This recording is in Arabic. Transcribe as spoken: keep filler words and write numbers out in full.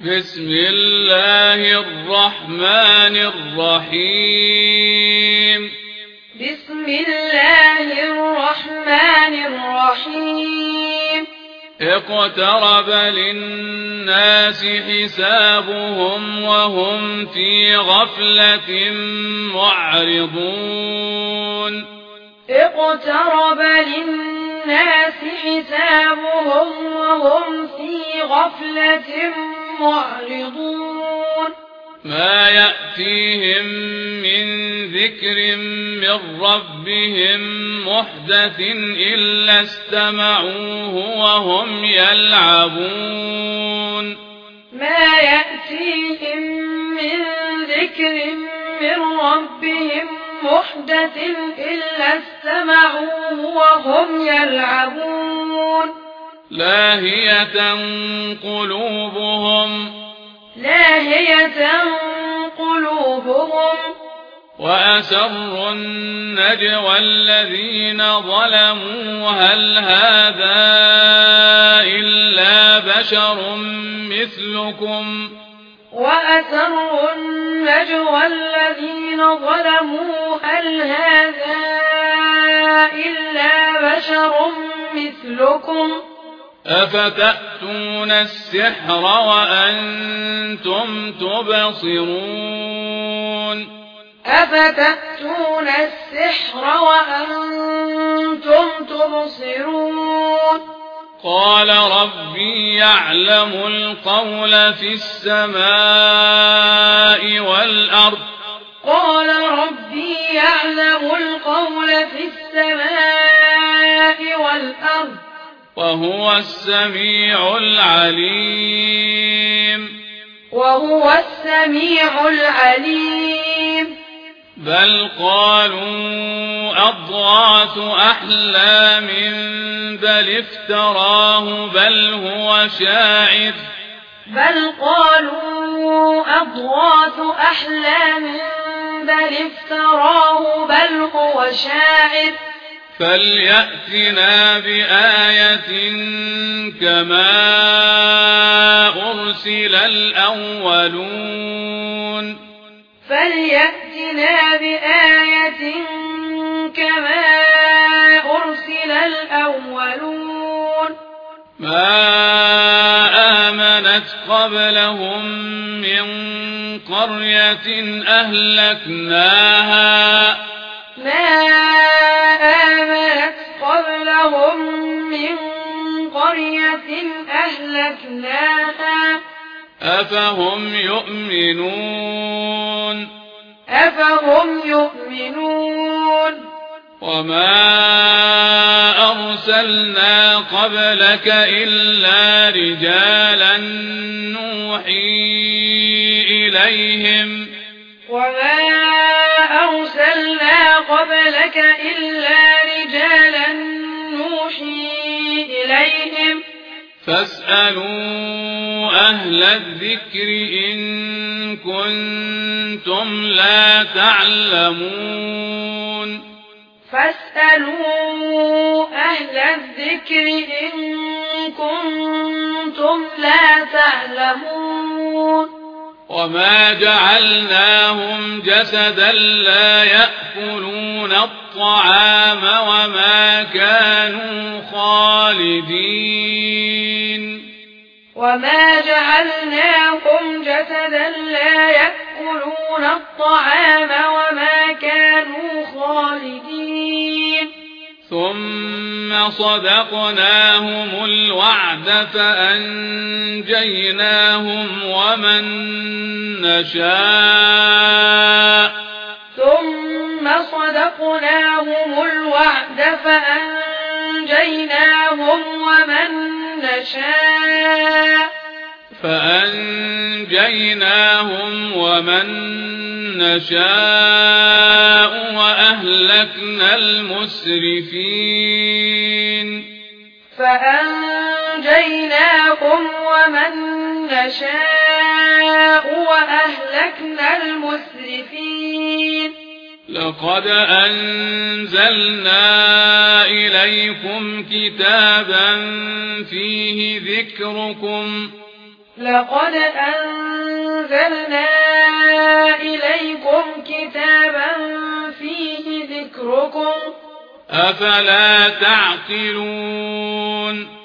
بسم الله الرحمن الرحيم بسم الله الرحمن الرحيم اقترب للناس حسابهم وهم في غفلة معرضون اقترب للناس حسابهم وهم في غفلة معرضون ما يأتيهم من ذكر من ربهم محدث إلا استمعوه وهم يلعبون ما يأتيهم من ذكر من ربهم محدث إلا استمعوه وهم يلعبون لاهية قلوبهم لاهية قلوبهم وأسروا النجوى الذين ظلموا هل هذا إلا بشر مثلكم وأسروا النجوى الذين ظلموا هل هذا إلا بشر مثلكم أفتأتون السحر وأنتم تبصرون أفتأتون السحر وأنتم تبصرون قال ربي يعلم القول في السماء والأرض قال ربي يعلم القول في السماء والأرض وهو السميع العليم وهو السميع العليم بل قالوا أضغاث أحلام بل افتراه بل هو شاعر بل قالوا أضغاث أحلام بل افتراه بل هو شاعر فليأتنا بآية كما أرسل الأولون فليأتنا بآية كما أرسل الأولون ما آمنت قبلهم من قرية أهلكناها ما آمنت قبلهم من قرية أهلكناها أفهم يؤمنون أفهم يؤمنون وما أرسلنا قبلك إلا رجالا نوحي إليهم وما أرسلنا قبلك إلا رجالا نوحي إليهم فاسألوا أهل الذكر إن كنتم لا تعلمون فاسألوا أهل الذكر إن كنتم لا تعلمون وما جعلناهم جسدا لا يأكلون الطعام وما كانوا خالدين وما جعلناهم جسدا لا يأكلون الطعام وما كانوا خالدين ثم صدقناهم الوعد فأنجيناهم ومن نشاء ثم صدقناهم الوعد فأنجيناهم ومن نشاء فأنجيناهم ومن نشاء وأهلكنا المسرفين فأنجيناهم ومن نشاء وأهلكنا المسرفين لقد أنزلنا إليكم كتابا فيه ذكركم لقد أنزلنا إليكم كتابا فيه ذكركم أفلا تعقلون